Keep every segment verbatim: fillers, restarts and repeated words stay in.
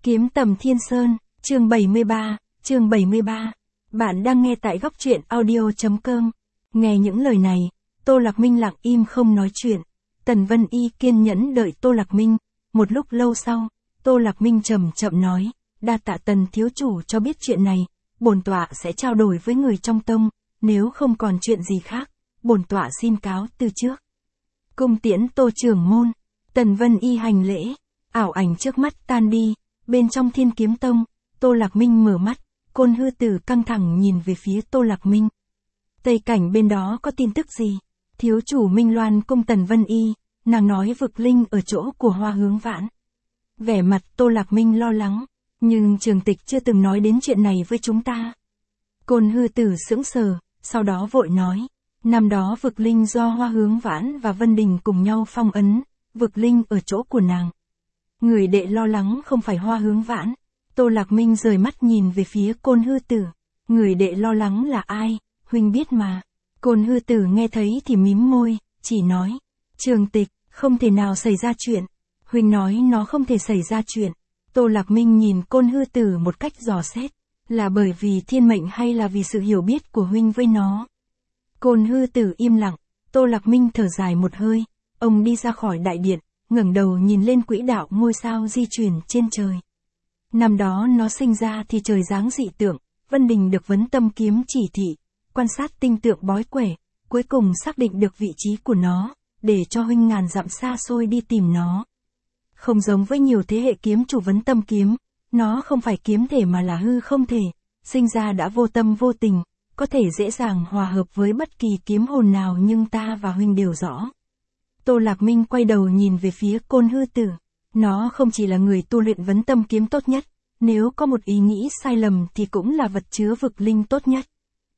Kiếm tầm Thiên Sơn, chương bảy mươi ba, chương bảy mươi ba. Bạn đang nghe tại góc truyện audio.com. Nghe những lời này, Tô Lạc Minh lặng im không nói chuyện. Tần Vân Y kiên nhẫn đợi Tô Lạc Minh. Một lúc lâu sau, Tô Lạc Minh chậm chậm nói, đa tạ Tần thiếu chủ cho biết chuyện này, bổn tọa sẽ trao đổi với người trong tông, nếu không còn chuyện gì khác, bổn tọa xin cáo từ trước. Cung tiễn Tô trưởng môn. Tần Vân Y hành lễ, ảo ảnh trước mắt tan đi. Bên trong Thiên Kiếm Tông, Tô Lạc Minh mở mắt, Côn Hư Tử căng thẳng nhìn về phía Tô Lạc Minh. Tây cảnh bên đó có tin tức gì? Thiếu chủ Minh Loan cung Tần Vân Y, nàng nói vực linh ở chỗ của Hoa Hướng Vãn. Vẻ mặt Tô Lạc Minh lo lắng, nhưng Trường Tịch chưa từng nói đến chuyện này với chúng ta. Côn Hư Tử sững sờ, sau đó vội nói, năm đó vực linh do Hoa Hướng Vãn và Vân Đình cùng nhau phong ấn, vực linh ở chỗ của nàng. Người đệ lo lắng không phải Hoa Hướng Vãn. Tô Lạc Minh rời mắt nhìn về phía Côn Hư Tử. Người đệ lo lắng là ai, huynh biết mà. Côn Hư Tử nghe thấy thì mím môi, chỉ nói, Trường Tịch, không thể nào xảy ra chuyện. Huynh nói nó không thể xảy ra chuyện. Tô Lạc Minh nhìn Côn Hư Tử một cách dò xét, là bởi vì thiên mệnh hay là vì sự hiểu biết của huynh với nó. Côn Hư Tử im lặng, Tô Lạc Minh thở dài một hơi, ông đi ra khỏi đại điện, ngẩng đầu nhìn lên quỹ đạo ngôi sao di chuyển trên trời. Năm đó nó sinh ra thì trời giáng dị tượng, Vân Đình được vấn tâm kiếm chỉ thị, quan sát tinh tượng bói quẻ, cuối cùng xác định được vị trí của nó, để cho huynh ngàn dặm xa xôi đi tìm nó. Không giống với nhiều thế hệ kiếm chủ vấn tâm kiếm, nó không phải kiếm thể mà là hư không thể, sinh ra đã vô tâm vô tình, có thể dễ dàng hòa hợp với bất kỳ kiếm hồn nào nhưng ta và huynh đều rõ. Tô Lạc Minh quay đầu nhìn về phía Côn Hư Tử. Nó không chỉ là người tu luyện vấn tâm kiếm tốt nhất, nếu có một ý nghĩ sai lầm thì cũng là vật chứa vực linh tốt nhất.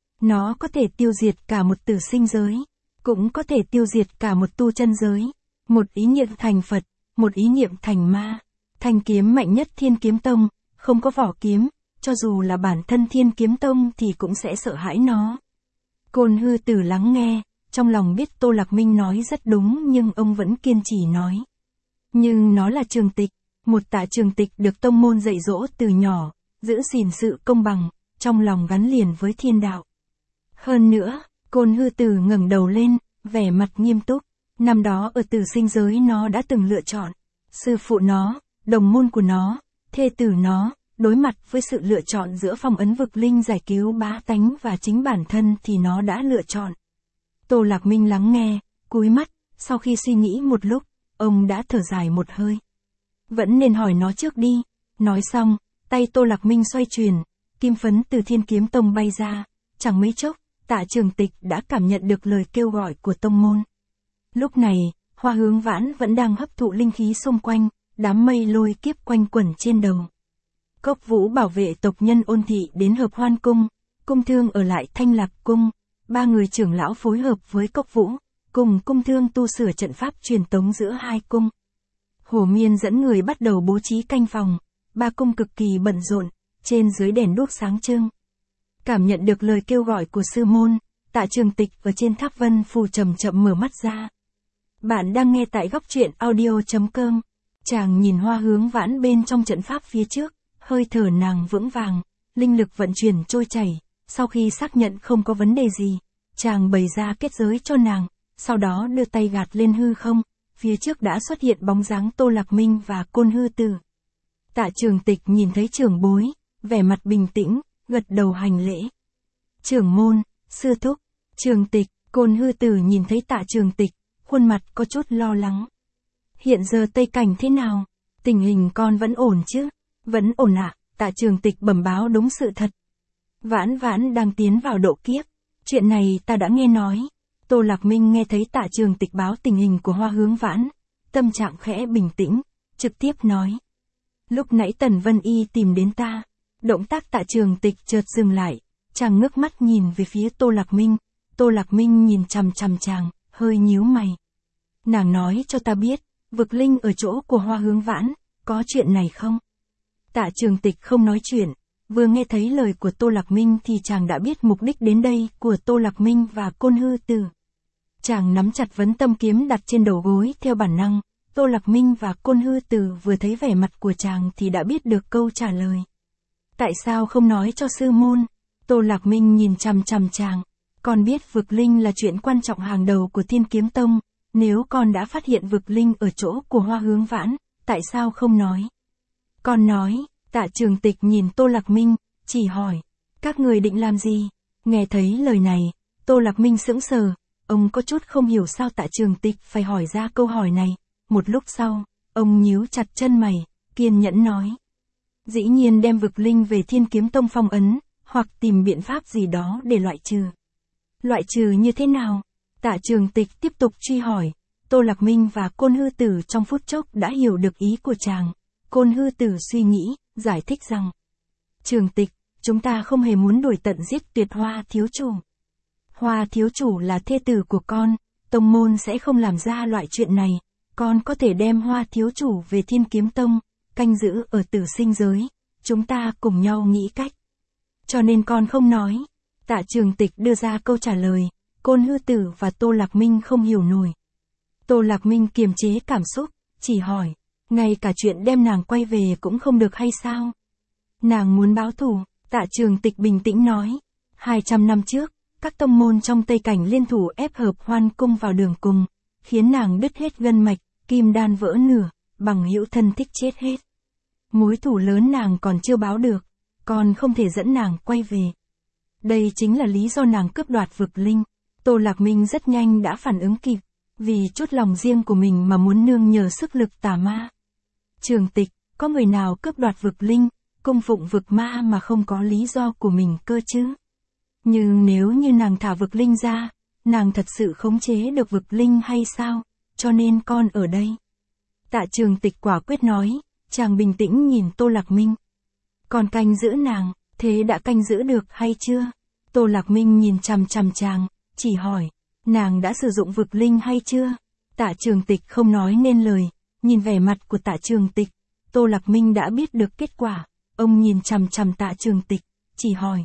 Nó có thể tiêu diệt cả một tử sinh giới, cũng có thể tiêu diệt cả một tu chân giới. Một ý niệm thành Phật, một ý niệm thành ma. Thanh kiếm mạnh nhất Thiên Kiếm Tông, không có vỏ kiếm, cho dù là bản thân Thiên Kiếm Tông thì cũng sẽ sợ hãi nó. Côn Hư Tử lắng nghe. Trong lòng biết Tô Lạc Minh nói rất đúng nhưng ông vẫn kiên trì nói. Nhưng nó là Trường Tịch, một Tạ Trường Tịch được tông môn dạy dỗ từ nhỏ, giữ gìn sự công bằng, trong lòng gắn liền với thiên đạo. Hơn nữa, Côn Hư Tử ngẩng đầu lên, vẻ mặt nghiêm túc, năm đó ở tử sinh giới nó đã từng lựa chọn. Sư phụ nó, đồng môn của nó, thê tử nó, đối mặt với sự lựa chọn giữa phong ấn vực linh giải cứu bá tánh và chính bản thân thì nó đã lựa chọn. Tô Lạc Minh lắng nghe, cúi mắt, sau khi suy nghĩ một lúc, ông đã thở dài một hơi. Vẫn nên hỏi nó trước đi. Nói xong, tay Tô Lạc Minh xoay chuyển, kim phấn từ Thiên Kiếm Tông bay ra, chẳng mấy chốc, Tạ Trường Tịch đã cảm nhận được lời kêu gọi của tông môn. Lúc này, Hoa Hướng Vãn vẫn đang hấp thụ linh khí xung quanh, đám mây lôi kiếp quanh quẩn trên đầu. Cốc Vũ bảo vệ tộc nhân Ôn Thị đến Hợp Hoan Cung, Cung Thương ở lại Thanh Lạc Cung. Ba người trưởng lão phối hợp với Cốc Vũ, cùng Cung Thương tu sửa trận pháp truyền tống giữa hai cung. Hồ Miên dẫn người bắt đầu bố trí canh phòng, ba cung cực kỳ bận rộn, trên dưới đèn đuốc sáng trưng. Cảm nhận được lời kêu gọi của sư môn, Tạ Trường Tịch ở trên tháp Vân Phù chậm chậm mở mắt ra. Bạn đang nghe tại góc truyện audio.com. Chàng nhìn Hoa Hướng Vãn bên trong trận pháp phía trước, hơi thở nàng vững vàng, linh lực vận chuyển trôi chảy. Sau khi xác nhận không có vấn đề gì, chàng bày ra kết giới cho nàng, sau đó đưa tay gạt lên hư không, phía trước đã xuất hiện bóng dáng Tô Lạc Minh và Côn Hư Tử. Tạ Trường Tịch nhìn thấy trưởng bối, vẻ mặt bình tĩnh, gật đầu hành lễ. Trưởng môn, sư thúc, Trường Tịch, Côn Hư Tử nhìn thấy Tạ Trường Tịch, khuôn mặt có chút lo lắng. Hiện giờ Tây Cảnh thế nào? Tình hình con vẫn ổn chứ? Vẫn ổn ạ, à? Tạ Trường Tịch bẩm báo đúng sự thật. Vãn Vãn đang tiến vào độ kiếp. Chuyện này ta đã nghe nói. Tô Lạc Minh nghe thấy Tạ Trường Tịch báo tình hình của Hoa Hướng Vãn, tâm trạng khẽ bình tĩnh, trực tiếp nói. Lúc nãy Tần Vân Y tìm đến ta. Động tác Tạ Trường Tịch chợt dừng lại, chàng ngước mắt nhìn về phía Tô Lạc Minh. Tô Lạc Minh nhìn chằm chằm chàng, hơi nhíu mày. Nàng nói cho ta biết, vực linh ở chỗ của Hoa Hướng Vãn, có chuyện này không? Tạ Trường Tịch không nói chuyện. Vừa nghe thấy lời của Tô Lạc Minh thì chàng đã biết mục đích đến đây của Tô Lạc Minh và Côn Hư Tử. Chàng nắm chặt vấn tâm kiếm đặt trên đầu gối theo bản năng, Tô Lạc Minh và Côn Hư Tử vừa thấy vẻ mặt của chàng thì đã biết được câu trả lời. Tại sao không nói cho sư môn? Tô Lạc Minh nhìn chằm chằm chàng. Con biết vực linh là chuyện quan trọng hàng đầu của Thiên Kiếm Tông, nếu con đã phát hiện vực linh ở chỗ của Hoa Hướng Vãn, tại sao không nói? Con nói. Tạ Trường Tịch nhìn Tô Lạc Minh, chỉ hỏi, các người định làm gì? Nghe thấy lời này, Tô Lạc Minh sững sờ, ông có chút không hiểu sao Tạ Trường Tịch phải hỏi ra câu hỏi này. Một lúc sau, ông nhíu chặt chân mày, kiên nhẫn nói. Dĩ nhiên đem vực linh về Thiên Kiếm Tông phong ấn, hoặc tìm biện pháp gì đó để loại trừ. Loại trừ như thế nào? Tạ Trường Tịch tiếp tục truy hỏi. Tô Lạc Minh và Côn Hư Tử trong phút chốc đã hiểu được ý của chàng. Côn Hư Tử suy nghĩ, giải thích rằng. Trường Tịch, chúng ta không hề muốn đuổi tận giết tuyệt Hoa thiếu chủ. Hoa thiếu chủ là thê tử của con, tông môn sẽ không làm ra loại chuyện này. Con có thể đem Hoa thiếu chủ về Thiên Kiếm Tông, canh giữ ở tử sinh giới. Chúng ta cùng nhau nghĩ cách. Cho nên con không nói. Tạ Trường Tịch đưa ra câu trả lời. Côn Hư Tử và Tô Lạc Minh không hiểu nổi. Tô Lạc Minh kiềm chế cảm xúc, chỉ hỏi. Ngay cả chuyện đem nàng quay về cũng không được hay sao? Nàng muốn báo thù. Tạ Trường Tịch bình tĩnh nói. hai trăm năm trước, các tông môn trong Tây Cảnh liên thủ ép Hợp Hoan Cung vào đường cùng, khiến nàng đứt hết gân mạch, kim đan vỡ nửa, bằng hữu thân thích chết hết. Mối thù lớn nàng còn chưa báo được, còn không thể dẫn nàng quay về. Đây chính là lý do nàng cướp đoạt vực linh. Tô Lạc Minh rất nhanh đã phản ứng kịp, vì chút lòng riêng của mình mà muốn nương nhờ sức lực tà ma. Trường Tịch, có người nào cướp đoạt vực linh, cung phụng vực ma mà không có lý do của mình cơ chứ? Nhưng nếu như nàng thả vực linh ra, nàng thật sự khống chế được vực linh hay sao? Cho nên con ở đây. Tạ Trường Tịch quả quyết nói, chàng bình tĩnh nhìn Tô Lạc Minh. Còn canh giữ nàng, thế đã canh giữ được hay chưa? Tô Lạc Minh nhìn chằm chằm chàng, chỉ hỏi, nàng đã sử dụng vực linh hay chưa? Tạ Trường Tịch không nói nên lời, nhìn vẻ mặt của Tạ Trường Tịch, Tô Lạc Minh đã biết được kết quả. Ông nhìn chằm chằm Tạ Trường Tịch, chỉ hỏi.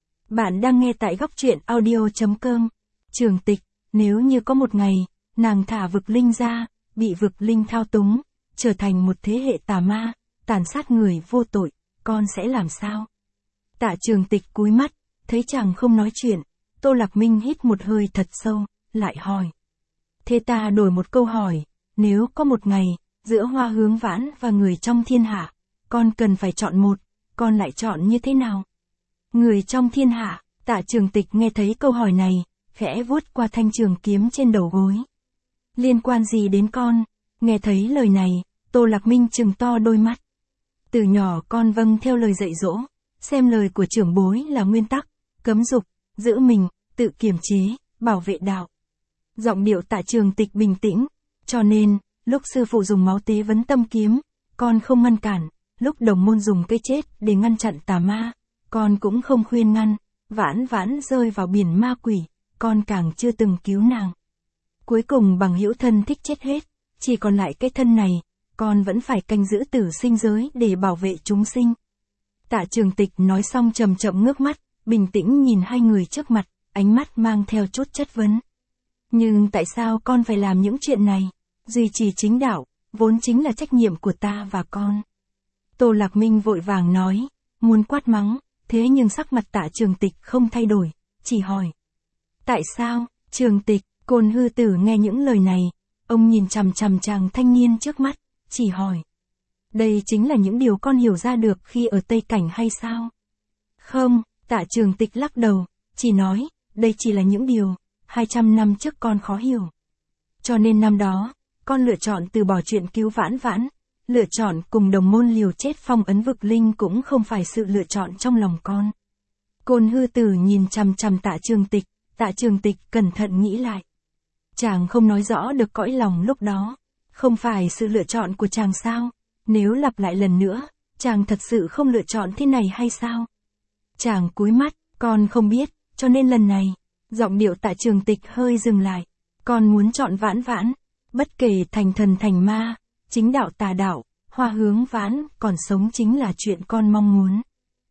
Bạn đang nghe tại góc truyện audio chấm com. Trường Tịch, nếu như có một ngày, nàng thả vực linh ra, bị vực linh thao túng, trở thành một thế hệ tà ma, tàn sát người vô tội, con sẽ làm sao? Tạ Trường Tịch cúi mắt, thấy chàng không nói chuyện, Tô Lạc Minh hít một hơi thật sâu, lại hỏi. Thế ta đổi một câu hỏi, nếu có một ngày, giữa Hoa Hướng Vãn và người trong thiên hạ, con cần phải chọn một, con lại chọn như thế nào? Người trong thiên hạ. Tạ Trường Tịch nghe thấy câu hỏi này, khẽ vuốt qua thanh trường kiếm trên đầu gối. Liên quan gì đến con? Nghe thấy lời này, Tô Lạc Minh trừng to đôi mắt. Từ nhỏ con vâng theo lời dạy dỗ, xem lời của trưởng bối là nguyên tắc, cấm dục, giữ mình, tự kiềm chế, bảo vệ đạo. Giọng điệu Tạ Trường Tịch bình tĩnh, cho nên, lúc sư phụ dùng máu tế vấn tâm kiếm, con không ngăn cản, lúc đồng môn dùng cây chết để ngăn chặn tà ma, con cũng không khuyên ngăn, Vãn Vãn rơi vào biển ma quỷ, con càng chưa từng cứu nàng. Cuối cùng bằng hữu thân thích chết hết, chỉ còn lại cái thân này, con vẫn phải canh giữ tử sinh giới để bảo vệ chúng sinh. Tạ Trường Tịch nói xong chậm chậm ngước mắt, bình tĩnh nhìn hai người trước mặt, ánh mắt mang theo chút chất vấn. Nhưng tại sao con phải làm những chuyện này? Duy trì chính đạo, vốn chính là trách nhiệm của ta và con. Tô Lạc Minh vội vàng nói, muốn quát mắng, thế nhưng sắc mặt Tạ Trường Tịch không thay đổi, chỉ hỏi. Tại sao? Trường Tịch, Côn Hư Tử nghe những lời này, ông nhìn chằm chằm chàng thanh niên trước mắt, chỉ hỏi. Đây chính là những điều con hiểu ra được khi ở Tây Cảnh hay sao? Không, Tạ Trường Tịch lắc đầu, chỉ nói, đây chỉ là những điều, hai trăm năm trước con khó hiểu. Cho nên năm đó, con lựa chọn từ bỏ chuyện cứu Vãn Vãn, lựa chọn cùng đồng môn liều chết phong ấn vực linh cũng không phải sự lựa chọn trong lòng con. Côn Hư Tử nhìn chằm chằm Tạ Trường Tịch, Tạ Trường Tịch cẩn thận nghĩ lại. Chàng không nói rõ được cõi lòng lúc đó, không phải sự lựa chọn của chàng sao? Nếu lặp lại lần nữa, chàng thật sự không lựa chọn thế này hay sao? Chàng cúi mắt, con không biết, cho nên lần này, giọng điệu Tạ Trường Tịch hơi dừng lại. Con muốn chọn Vãn Vãn, bất kể thành thần thành ma, chính đạo tà đạo, Hoa Hướng Vãn còn sống chính là chuyện con mong muốn.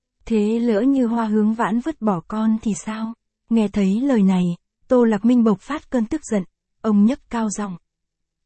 Thế lỡ như Hoa Hướng Vãn vứt bỏ con thì sao? Nghe thấy lời này, Tô Lạc Minh bộc phát cơn tức giận, ông nhấc cao giọng.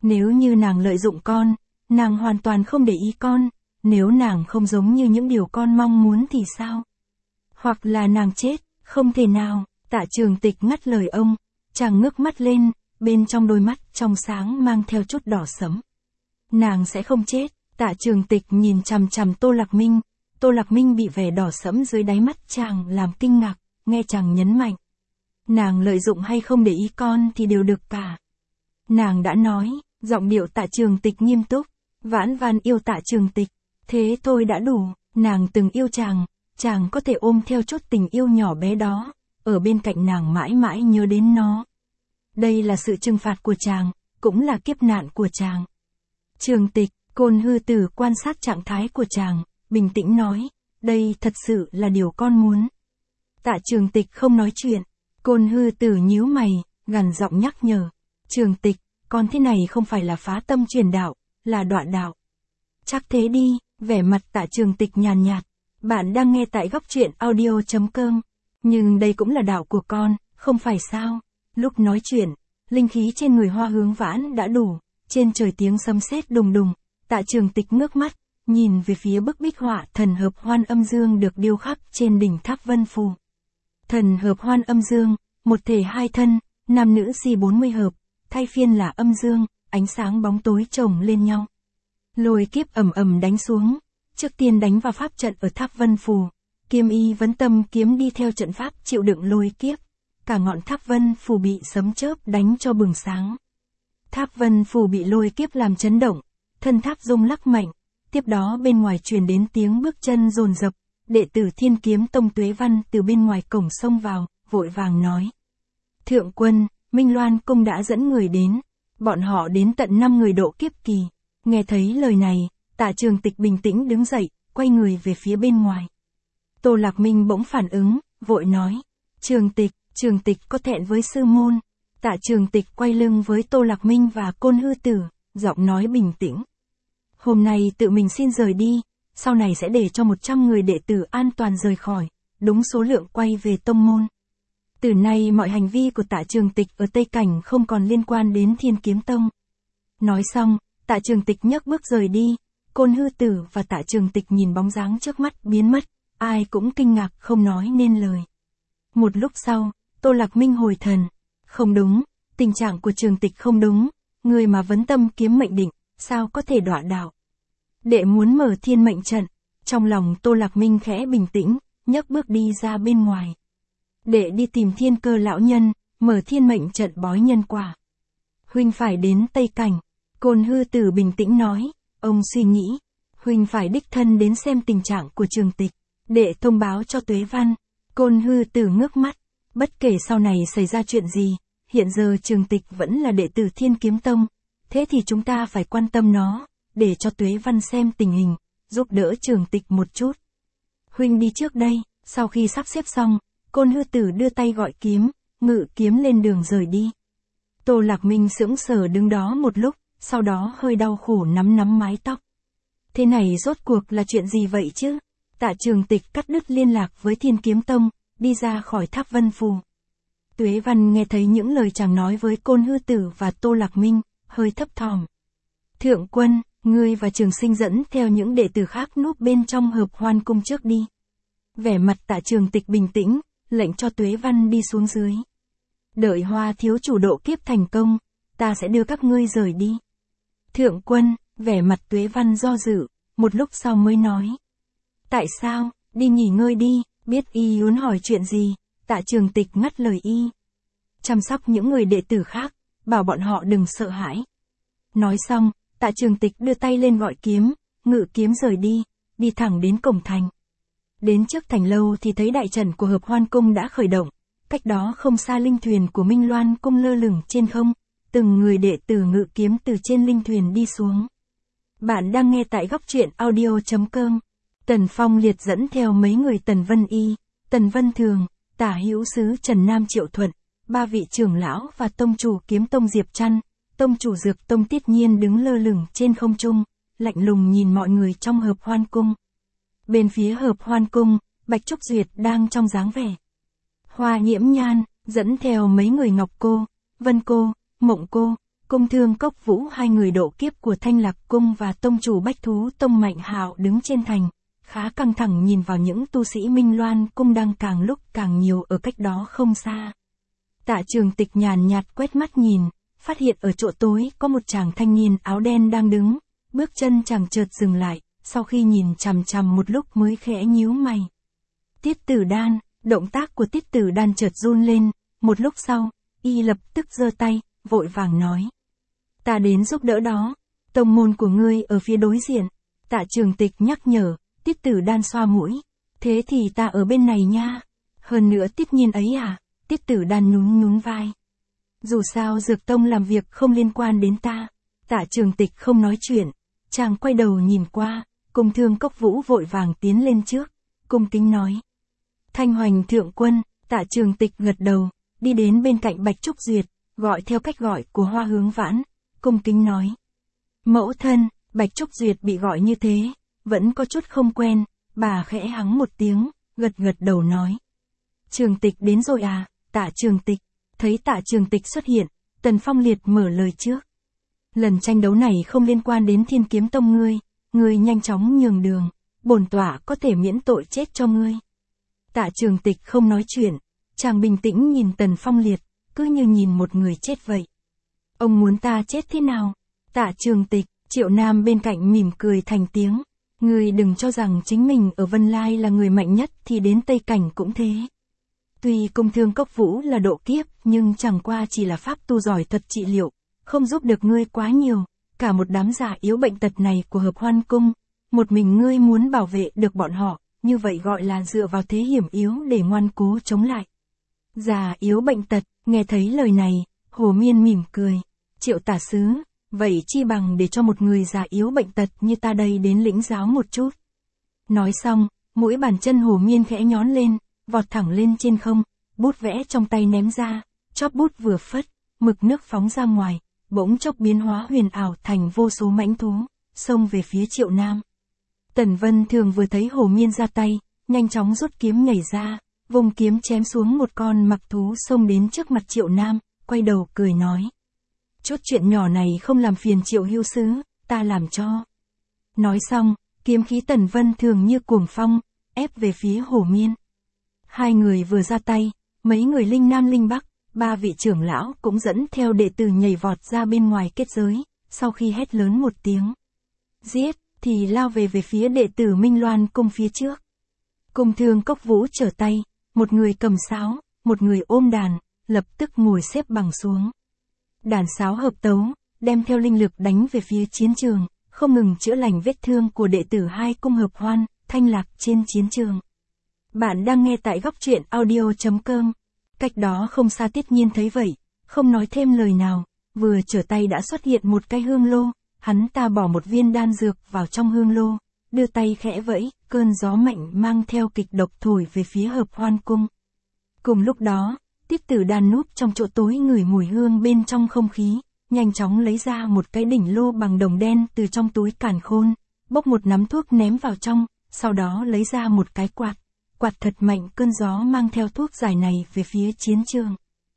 Nếu như nàng lợi dụng con, nàng hoàn toàn không để ý con, nếu nàng không giống như những điều con mong muốn thì sao? Hoặc là nàng chết, không thể nào, Tạ Trường Tịch ngắt lời ông, chàng ngước mắt lên, bên trong đôi mắt trong sáng mang theo chút đỏ sẫm. Nàng sẽ không chết, Tạ Trường Tịch nhìn chằm chằm Tô Lạc Minh, Tô Lạc Minh bị vẻ đỏ sẫm dưới đáy mắt chàng làm kinh ngạc, nghe chàng nhấn mạnh. Nàng lợi dụng hay không để ý con thì đều được cả. Nàng đã nói, giọng điệu Tạ Trường Tịch nghiêm túc, Vãn Vãn yêu Tạ Trường Tịch, thế thôi đã đủ, nàng từng yêu chàng, chàng có thể ôm theo chút tình yêu nhỏ bé đó, ở bên cạnh nàng mãi mãi nhớ đến nó. Đây là sự trừng phạt của chàng, cũng là kiếp nạn của chàng. Trường Tịch, Côn Hư Tử quan sát trạng thái của chàng, bình tĩnh nói, đây thật sự là điều con muốn. Tạ Trường Tịch không nói chuyện, Côn Hư Tử nhíu mày, gằn giọng nhắc nhở, Trường Tịch, con thế này không phải là phá tâm truyền đạo, là đọa đạo. Chắc thế đi, vẻ mặt Tạ Trường Tịch nhàn nhạt, bạn đang nghe tại góc truyện audio chấm com, nhưng đây cũng là đạo của con, không phải sao? Lúc nói chuyện, linh khí trên người Hoa Hướng Vãn đã đủ, trên trời tiếng sấm sét đùng đùng, Tạ Trường Tịch ngước mắt, nhìn về phía bức bích họa thần hợp hoan âm dương được điêu khắc trên đỉnh tháp Vân Phù. Thần hợp hoan âm dương, một thể hai thân, nam nữ si bốn mươi hợp, thay phiên là âm dương, ánh sáng bóng tối chồng lên nhau. Lôi kiếp ầm ầm đánh xuống, trước tiên đánh vào pháp trận ở tháp Vân Phù, Kiêm Y Vấn Tâm kiếm đi theo trận pháp chịu đựng lôi kiếp, cả ngọn tháp Vân Phù bị sấm chớp đánh cho bừng sáng. Tháp Vân Phù bị lôi kiếp làm chấn động, thân tháp rung lắc mạnh, tiếp đó bên ngoài truyền đến tiếng bước chân dồn dập, đệ tử Thiên Kiếm Tông Tuế Văn từ bên ngoài cổng xông vào, vội vàng nói. Thượng quân, Minh Loan Cung đã dẫn người đến, bọn họ đến tận năm người độ kiếp kỳ. Nghe thấy lời này, Tạ Trường Tịch bình tĩnh đứng dậy, quay người về phía bên ngoài. Tô Lạc Minh bỗng phản ứng, vội nói. Trường Tịch, Trường Tịch có thẹn với sư môn. Tạ Trường Tịch quay lưng với Tô Lạc Minh và Côn Hư Tử, giọng nói bình tĩnh. Hôm nay tự mình xin rời đi, sau này sẽ để cho một trăm người đệ tử an toàn rời khỏi, đúng số lượng quay về tông môn. Từ nay mọi hành vi của Tạ Trường Tịch ở Tây Cảnh không còn liên quan đến Thiên Kiếm Tông. Nói xong, Tạ Trường Tịch nhấc bước rời đi, Côn Hư Tử và Tạ Trường Tịch nhìn bóng dáng trước mắt biến mất, ai cũng kinh ngạc không nói nên lời. Một lúc sau, Tô Lạc Minh hồi thần. Không đúng, tình trạng của Trường Tịch không đúng, người mà Vấn Tâm kiếm mệnh định, sao có thể đọa đạo. Đệ muốn mở thiên mệnh trận, trong lòng Tô Lạc Minh khẽ bình tĩnh, nhấc bước đi ra bên ngoài. Đệ đi tìm Thiên Cơ lão nhân, mở thiên mệnh trận bói nhân quả. Huynh phải đến Tây Cảnh, Côn Hư Tử bình tĩnh nói, ông suy nghĩ, huynh phải đích thân đến xem tình trạng của Trường Tịch, đệ thông báo cho Tuế Văn. Côn Hư Tử ngước mắt, bất kể sau này xảy ra chuyện gì, hiện giờ Trường Tịch vẫn là đệ tử Thiên Kiếm Tông, thế thì chúng ta phải quan tâm nó, để cho Tuế Văn xem tình hình, giúp đỡ Trường Tịch một chút. Huynh đi trước đây, sau khi sắp xếp xong, Côn Hư Tử đưa tay gọi kiếm, ngự kiếm lên đường rời đi. Tô Lạc Minh sững sờ đứng đó một lúc, sau đó hơi đau khổ nắm nắm mái tóc. Thế này rốt cuộc là chuyện gì vậy chứ? Tạ Trường Tịch cắt đứt liên lạc với Thiên Kiếm Tông, đi ra khỏi tháp Vân Phù. Tuế Văn nghe thấy những lời chàng nói với Côn Hư Tử và Tô Lạc Minh, hơi thấp thỏm. Thượng quân, ngươi và Trường Sinh dẫn theo những đệ tử khác núp bên trong Hợp Hoan Cung trước đi. Vẻ mặt Tạ Trường Tịch bình tĩnh, lệnh cho Tuế Văn đi xuống dưới. Đợi Hoa thiếu chủ độ kiếp thành công, ta sẽ đưa các ngươi rời đi. Thượng quân, vẻ mặt Tuế Văn do dự, một lúc sau mới nói. Tại sao, đi nghỉ ngơi đi, biết y muốn hỏi chuyện gì, Tạ Trường Tịch ngắt lời y. Chăm sóc những người đệ tử khác, bảo bọn họ đừng sợ hãi. Nói xong, Tạ Trường Tịch đưa tay lên gọi kiếm, ngự kiếm rời đi, đi thẳng đến cổng thành. Đến trước thành lâu thì thấy đại trận của Hợp Hoan Cung đã khởi động, cách đó không xa linh thuyền của Minh Loan Cung lơ lửng trên không, từng người đệ tử ngự kiếm từ trên linh thuyền đi xuống. Bạn đang nghe tại góc truyện audio chấm com. Tần Phong Liệt dẫn theo mấy người Tần Vân Y, Tần Vân Thường, Tả Hữu Sứ Trần Nam Triệu Thuận, ba vị trưởng lão và tông chủ Kiếm Tông Diệp Trăn, tông chủ Dược Tông Tiết Nhiên đứng lơ lửng trên không trung, lạnh lùng nhìn mọi người trong Hợp Hoan Cung. Bên phía Hợp Hoan Cung, Bạch Trúc Duyệt đang trong dáng vẻ Hoa Nhiễm Nhan, dẫn theo mấy người Ngọc Cô, Vân Cô, Mộng Cô, Cung Thương Cốc Vũ, hai người độ kiếp của Thanh Lạc Cung và tông chủ Bách Thú Tông Mạnh Hạo đứng trên thành, khá căng thẳng nhìn vào những tu sĩ Minh Loan Cung đang càng lúc càng nhiều ở cách đó không xa. Tạ Trường Tịch nhàn nhạt quét mắt nhìn, phát hiện ở chỗ tối có một chàng thanh niên áo đen đang đứng, bước chân chàng chợt dừng lại, sau khi nhìn chằm chằm một lúc mới khẽ nhíu mày. Tiết Tử Đan, động tác của Tiết Tử Đan chợt run lên, một lúc sau, y lập tức giơ tay, vội vàng nói. Ta đến giúp đỡ đó, tông môn của ngươi ở phía đối diện. Tạ Trường Tịch nhắc nhở, Tiết Tử Đan xoa mũi. Thế thì ta ở bên này nha. Hơn nữa Tiết Nhiên ấy à, Tiết Tử Đan nhún nhún vai. Dù sao Dược Tông làm việc không liên quan đến ta. Tạ Trường Tịch không nói chuyện, chàng quay đầu nhìn qua, Cung Thương Cốc Vũ vội vàng tiến lên trước, cung kính nói. Thanh Hoành thượng quân. Tạ Trường Tịch gật đầu, đi đến bên cạnh Bạch Trúc Duyệt, gọi theo cách gọi của Hoa Hướng Vãn, cung kính nói. Mẫu thân. Bạch Trúc Duyệt bị gọi như thế, vẫn có chút không quen, bà khẽ hắng một tiếng, gật gật đầu nói. Trường Tịch đến rồi à? Tạ Trường Tịch. Thấy Tạ Trường Tịch xuất hiện, Tần Phong Liệt mở lời trước. Lần tranh đấu này không liên quan đến Thiên Kiếm Tông ngươi, ngươi nhanh chóng nhường đường, bổn tọa có thể miễn tội chết cho ngươi. Tạ Trường Tịch không nói chuyện, chàng bình tĩnh nhìn Tần Phong Liệt, cứ như nhìn một người chết vậy. Ông muốn ta chết thế nào? Tạ Trường Tịch. Triệu Nam bên cạnh mỉm cười thành tiếng. Ngươi đừng cho rằng chính mình ở Vân Lai là người mạnh nhất thì đến Tây Cảnh cũng thế. Tuy Cung Thương Cốc Vũ là độ kiếp, nhưng chẳng qua chỉ là pháp tu giỏi thuật trị liệu, không giúp được ngươi quá nhiều. Cả một đám già yếu bệnh tật này của Hợp Hoan Cung, một mình ngươi muốn bảo vệ được bọn họ, như vậy gọi là dựa vào thế hiểm yếu để ngoan cố chống lại. Già yếu bệnh tật, nghe thấy lời này, Hồ Miên mỉm cười. Triệu tả sứ, vậy chi bằng để cho một người già yếu bệnh tật như ta đây đến lĩnh giáo một chút. Nói xong, mũi bàn chân Hồ Miên khẽ nhón lên, vọt thẳng lên trên không, bút vẽ trong tay ném ra, chóp bút vừa phất, mực nước phóng ra ngoài, bỗng chốc biến hóa huyền ảo thành vô số mãnh thú, xông về phía Triệu Nam. Tần Vân Thường vừa thấy Hồ Miên ra tay, nhanh chóng rút kiếm nhảy ra, vùng kiếm chém xuống một con mặc thú xông đến trước mặt Triệu Nam, quay đầu cười nói. Chút chuyện nhỏ này không làm phiền Triệu hữu sứ, ta làm cho. Nói xong, kiếm khí Tần Vân Thường như cuồng phong, ép về phía Hồ Miên. Hai người vừa ra tay, mấy người linh nam linh bắc, ba vị trưởng lão cũng dẫn theo đệ tử nhảy vọt ra bên ngoài kết giới, sau khi hét lớn một tiếng. Giết, thì lao về về phía đệ tử Minh Loan Cung phía trước. Cung Thương Cốc Vũ trở tay, một người cầm sáo, một người ôm đàn, lập tức ngồi xếp bằng xuống. Đàn sáo hợp tấu, đem theo linh lực đánh về phía chiến trường, không ngừng chữa lành vết thương của đệ tử hai cung Hợp Hoan, Thanh Lạc trên chiến trường. Bạn đang nghe tại góc truyện audio chấm com. Cách đó không xa Tiết Nhiên thấy vậy, không nói thêm lời nào, vừa trở tay đã xuất hiện một cái hương lô, hắn ta bỏ một viên đan dược vào trong hương lô, đưa tay khẽ vẫy, cơn gió mạnh mang theo kịch độc thổi về phía Hợp Hoan Cung. Cùng lúc đó, Tiết Tử Đan núp trong chỗ tối ngửi mùi hương bên trong không khí, nhanh chóng lấy ra một cái đỉnh lô bằng đồng đen từ trong túi càn khôn, bốc một nắm thuốc ném vào trong, sau đó lấy ra một cái quạt, quạt thật mạnh cơn gió mang theo thuốc giải này về phía chiến trường.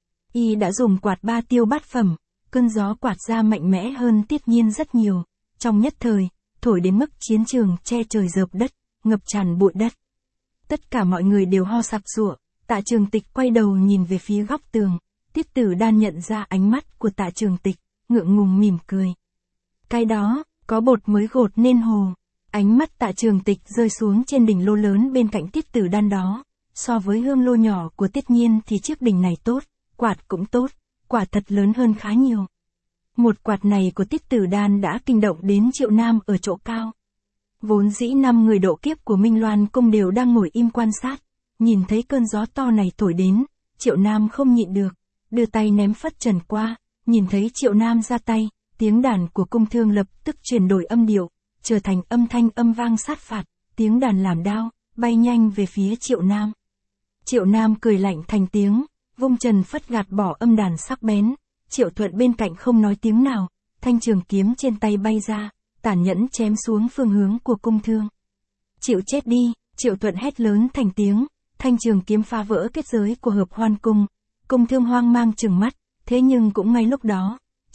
Y đã dùng quạt ba tiêu bát phẩm, cơn gió quạt ra mạnh mẽ hơn Tiết Nhiên rất nhiều, trong nhất thời, thổi đến mức chiến trường che trời rợp đất, ngập tràn bụi đất. Tất cả mọi người đều ho sặc sụa. Tạ Trường Tịch quay đầu nhìn về phía góc tường, Tiết Tử Đan nhận ra ánh mắt của Tạ Trường Tịch, ngượng ngùng mỉm cười. Cái đó, có bột mới gột nên hồ. Ánh mắt Tạ Trường Tịch rơi xuống trên đỉnh lô lớn bên cạnh Tiết Tử Đan đó, so với hương lô nhỏ của Tiết Nhiên thì chiếc đỉnh này tốt, quạt cũng tốt, quả thật lớn hơn khá nhiều. Một quạt này của Tiết Tử Đan đã kinh động đến Triệu Nam ở chỗ cao. Vốn dĩ năm người độ kiếp của Minh Loan Cung đều đang ngồi im quan sát. Nhìn thấy cơn gió to này thổi đến, Triệu Nam không nhịn được, đưa tay ném phất trần qua, nhìn thấy Triệu Nam ra tay, tiếng đàn của Cung Thương lập tức chuyển đổi âm điệu, trở thành âm thanh âm vang sát phạt, tiếng đàn làm đao, bay nhanh về phía Triệu Nam. Triệu Nam cười lạnh thành tiếng, vung trần phất gạt bỏ âm đàn sắc bén, Triệu Thuận bên cạnh không nói tiếng nào, thanh trường kiếm trên tay bay ra, tàn nhẫn chém xuống phương hướng của Cung Thương. Chịu chết đi, Triệu Thuận hét lớn thành tiếng. Thanh trường kiếm phá vỡ kết giới của Hợp Hoan Cung, Cung Thương hoang mang trừng mắt, thế nhưng cũng ngay lúc đó,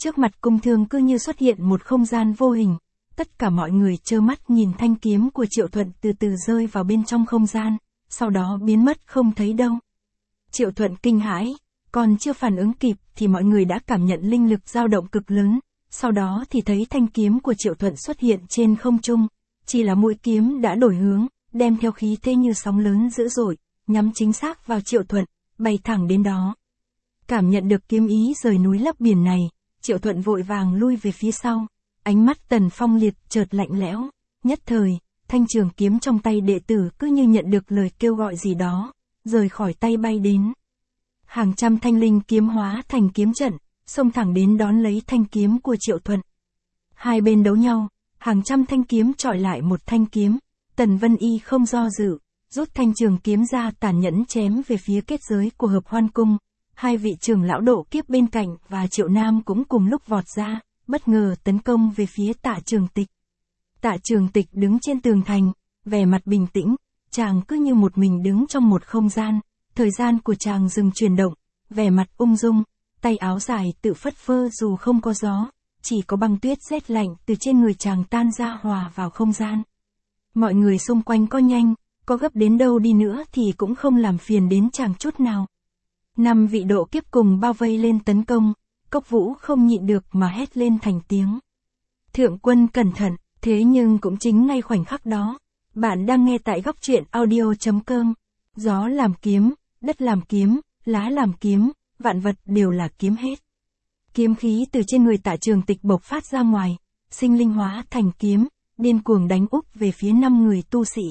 Trước mặt cung thương cứ như xuất hiện một không gian vô hình, tất cả mọi người trơ mắt nhìn thanh kiếm của Triệu Thuận từ từ rơi vào bên trong không gian, sau đó biến mất không thấy đâu. Triệu Thuận kinh hãi, còn chưa phản ứng kịp thì mọi người đã cảm nhận linh lực dao động cực lớn, sau đó thì thấy thanh kiếm của Triệu Thuận xuất hiện trên không trung, chỉ là mũi kiếm đã đổi hướng, đem theo khí thế như sóng lớn dữ dội, nhắm chính xác vào Triệu Thuận, bay thẳng đến đó. Cảm nhận được kiếm ý rời núi lấp biển này, Triệu Thuận vội vàng lui về phía sau, ánh mắt Tần Phong Liệt chợt lạnh lẽo, nhất thời, thanh trường kiếm trong tay đệ tử cứ như nhận được lời kêu gọi gì đó, rời khỏi tay bay đến. Hàng trăm thanh linh kiếm hóa thành kiếm trận, xông thẳng đến đón lấy thanh kiếm của Triệu Thuận. Hai bên đấu nhau, hàng trăm thanh kiếm chọi lại một thanh kiếm, Tần Vân Y không do dự, rút thanh trường kiếm ra tàn nhẫn chém về phía kết giới của Hợp Hoan Cung. Hai vị trưởng lão độ kiếp bên cạnh và Triệu Nam cũng cùng lúc vọt ra, bất ngờ tấn công về phía Tạ Trường Tịch. Tạ Trường Tịch đứng trên tường thành, vẻ mặt bình tĩnh, chàng cứ như một mình đứng trong một không gian, thời gian của chàng dừng chuyển động, vẻ mặt ung dung, tay áo dài tự phất phơ dù không có gió, chỉ có băng tuyết rét lạnh từ trên người chàng tan ra hòa vào không gian. Mọi người xung quanh có nhanh, có gấp đến đâu đi nữa thì cũng không làm phiền đến chàng chút nào. Năm vị độ kiếp cùng bao vây lên tấn công, Cốc Vũ không nhịn được mà hét lên thành tiếng. Thượng quân cẩn thận, thế nhưng cũng chính ngay khoảnh khắc đó, bạn đang nghe tại góc truyện audio chấm com. Gió làm kiếm, đất làm kiếm, lá làm kiếm, vạn vật đều là kiếm hết. Kiếm khí từ trên người Tạ Trường Tịch bộc phát ra ngoài, sinh linh hóa thành kiếm, điên cuồng đánh úp về phía năm người tu sĩ.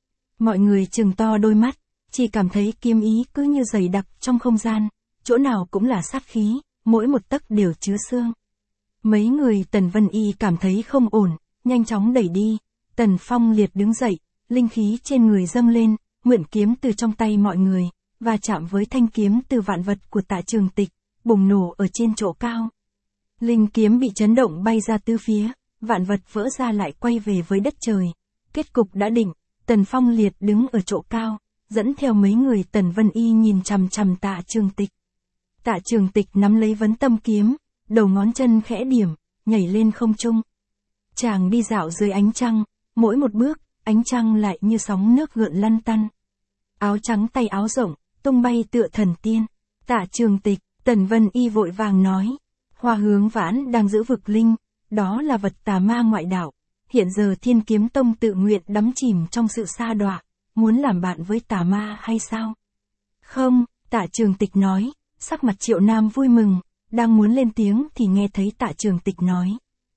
Mọi người trừng to đôi mắt, chỉ cảm thấy kiếm ý cứ như dày đặc trong không gian, chỗ nào cũng là sát khí, mỗi một tấc đều chứa xương. Mấy người Tần Vân Y cảm thấy không ổn, nhanh chóng đẩy đi, Tần Phong Liệt đứng dậy, linh khí trên người dâng lên, mượn kiếm từ trong tay mọi người, và chạm với thanh kiếm từ vạn vật của Tạ Trường Tịch, bùng nổ ở trên chỗ cao. Linh kiếm bị chấn động bay ra tứ phía, vạn vật vỡ ra lại quay về với đất trời. Kết cục đã định, Tần Phong Liệt đứng ở chỗ cao, dẫn theo mấy người Tần Vân Y nhìn chằm chằm Tạ Trường Tịch. Tạ Trường Tịch nắm lấy vấn tâm kiếm, đầu ngón chân khẽ điểm, nhảy lên không trung. Chàng đi dạo dưới ánh trăng, mỗi một bước, ánh trăng lại như sóng nước gợn lăn tăn. Áo trắng tay áo rộng, tung bay tựa thần tiên. Tạ Trường Tịch, Tần Vân Y vội vàng nói, Hoa Hướng Vãn đang giữ vực linh, đó là vật tà ma ngoại đạo. Hiện giờ Thiên Kiếm Tông tự nguyện đắm chìm trong sự sa đọa, muốn làm bạn với tà ma hay sao? Không, Tạ Trường Tịch nói, sắc mặt Triệu Nam vui mừng, đang muốn lên tiếng thì nghe thấy Tạ Trường Tịch nói.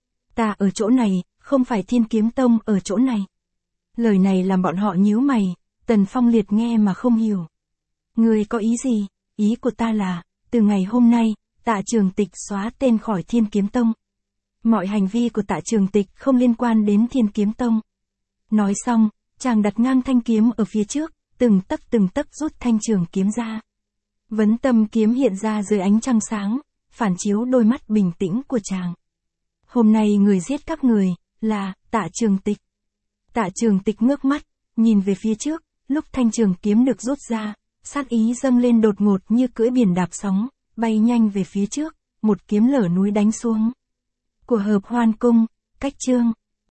Ta ở chỗ này, không phải Thiên Kiếm Tông ở chỗ này. Lời này làm bọn họ nhíu mày, Tần Phong Liệt nghe mà không hiểu. Ngươi có ý gì? Ý của ta là, từ ngày hôm nay, Tạ Trường Tịch xóa tên khỏi Thiên Kiếm Tông. Mọi hành vi của Tạ Trường Tịch không liên quan đến Thiên Kiếm Tông. Nói xong, chàng đặt ngang thanh kiếm ở phía trước, từng tấc từng tấc rút thanh trường kiếm ra. Vấn tâm kiếm hiện ra dưới ánh trăng sáng, phản chiếu đôi mắt bình tĩnh của chàng. Hôm nay người giết các người, là, Tạ Trường Tịch. Tạ Trường Tịch ngước mắt, nhìn về phía trước, lúc thanh trường kiếm được rút ra, sát ý dâng lên đột ngột như cưỡi biển đạp sóng, bay nhanh về phía trước, một kiếm lở núi đánh xuống. Của Hợp Hoan Cung, cách chương.